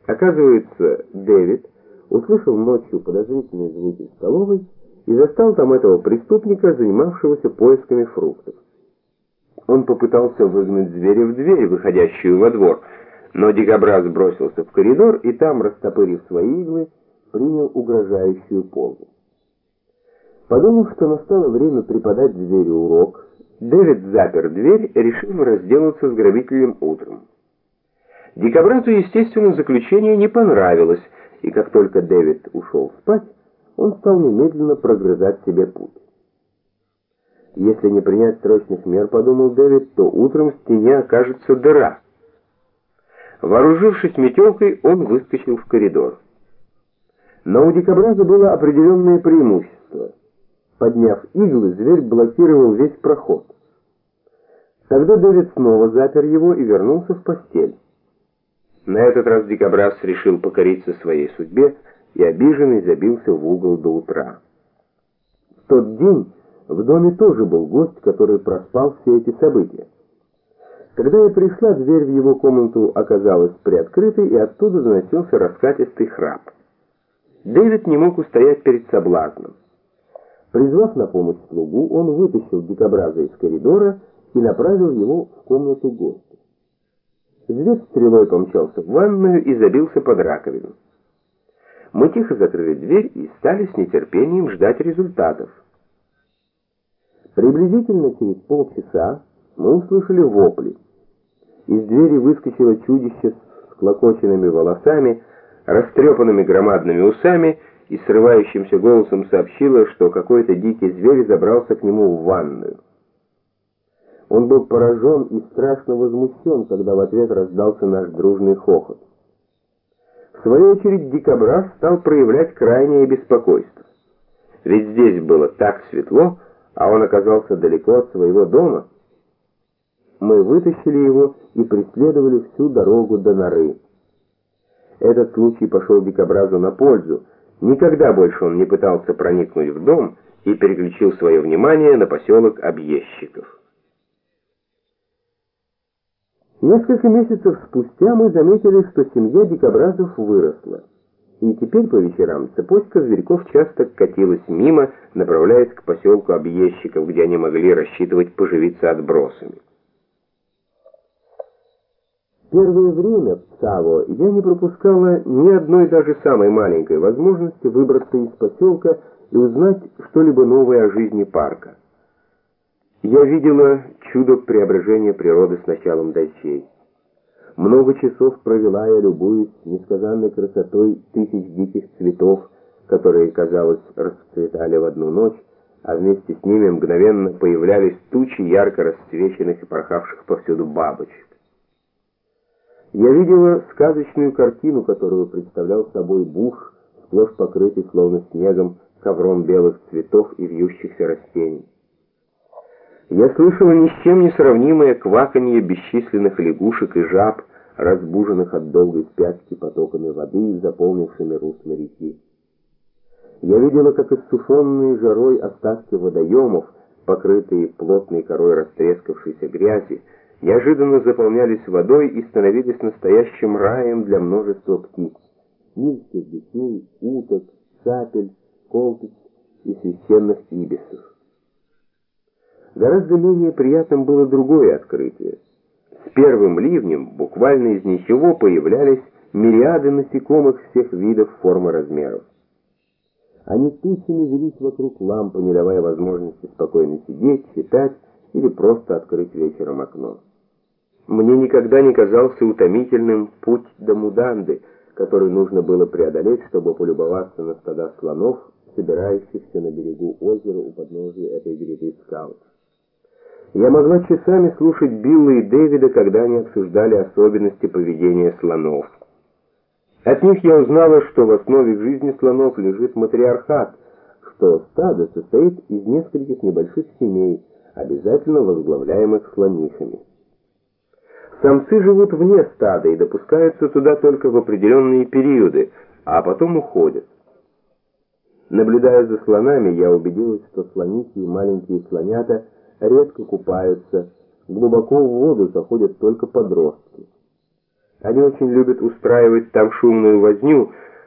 Оказывается, Дэвид услышал ночью подозрительные звуки в столовой и застал там этого преступника, занимавшегося поисками фруктов. Он попытался выгнать зверя в дверь, выходящую во двор, но дикобраз бросился в коридор и там, растопырив свои иглы, принял угрожающую позу. Подумав, что настало время преподать зверю урок, Дэвид запер дверь, решив разделаться с грабителем утром. Дикобразу, естественно, заключение не понравилось, и как только Дэвид ушел спать, он стал немедленно прогрызать себе путь. Если не принять срочных мер, подумал Дэвид, то утром в стене окажется дыра. Вооружившись метелкой, он выскочил в коридор. Но у дикобраза было определенное преимущество. Подняв иглы, зверь блокировал весь проход. Тогда Дэвид снова запер его и вернулся в постель. На этот раз дикобраз решил покориться своей судьбе и обиженный забился в угол до утра. В тот день в доме тоже был гость, который проспал все эти события. Когда я пришла, дверь в его комнату оказалась приоткрытой, и оттуда доносился раскатистый храп. Дэвид не мог устоять перед соблазном. Призвав на помощь слугу, он вытащил дикобраза из коридора и направил его в комнату гостя. Зверь стрелой помчался в ванную и забился под раковину. Мы тихо закрыли дверь и стали с нетерпением ждать результатов. Приблизительно через полчаса мы услышали вопли. Из двери выскочило чудище с всклокоченными волосами, растрепанными громадными усами и срывающимся голосом сообщило, что какой-то дикий зверь забрался к нему в ванную. Он был поражен и страшно возмущен, когда в ответ раздался наш дружный хохот. В свою очередь дикобраз стал проявлять крайнее беспокойство. Ведь здесь было так светло, а он оказался далеко от своего дома. Мы вытащили его и преследовали всю дорогу до норы. Этот случай пошел дикобразу на пользу. Никогда больше он не пытался проникнуть в дом и переключил свое внимание на поселок объездчиков. Несколько месяцев спустя мы заметили, что семья дикобразов выросла. И теперь по вечерам цепочка зверьков часто катилась мимо, направляясь к поселку объездчиков, где они могли рассчитывать поживиться отбросами. Первое время в Цаво я не пропускала ни одной даже самой маленькой возможности выбраться из поселка и узнать что-либо новое о жизни парка. Я видела чудо преображения природы с началом дождей. Много часов провела я, любуясь несказанной красотой тысяч диких цветов, которые, казалось, расцветали в одну ночь, а вместе с ними мгновенно появлялись тучи ярко расцвеченных и порхавших повсюду бабочек. Я видела сказочную картину, которую представлял собой буш, сплошь покрытый словно снегом ковром белых цветов и вьющихся растений. Я слышала ни с чем не сравнимое кваканье бесчисленных лягушек и жаб, разбуженных от долгой спячки потоками воды, заполнившими русло реки. Я видела, как иссушенные жарой остатки водоемов, покрытые плотной корой растрескавшейся грязи, неожиданно заполнялись водой и становились настоящим раем для множества птиц: низких детей, уток, цапель, колтыц и священных ибисов. Гораздо менее приятным было другое открытие. С первым ливнем буквально из ничего появлялись мириады насекомых всех видов, форм и размеров. Они тысячами велись вокруг лампы, не давая возможности спокойно сидеть, читать или просто открыть вечером окно. Мне никогда не казался утомительным путь до Муданды, который нужно было преодолеть, чтобы полюбоваться на стада слонов, собирающихся на берегу озера у подножия этой гряды скал. Я могла часами слушать Билла и Дэвида, когда они обсуждали особенности поведения слонов. От них я узнала, что в основе жизни слонов лежит матриархат, что стадо состоит из нескольких небольших семей, обязательно возглавляемых слонихами. Самцы живут вне стада и допускаются туда только в определенные периоды, а потом уходят. Наблюдая за слонами, я убедилась, что слонихи и маленькие слонята редко купаются, глубоко в воду заходят только подростки. Они очень любят устраивать там шумную возню,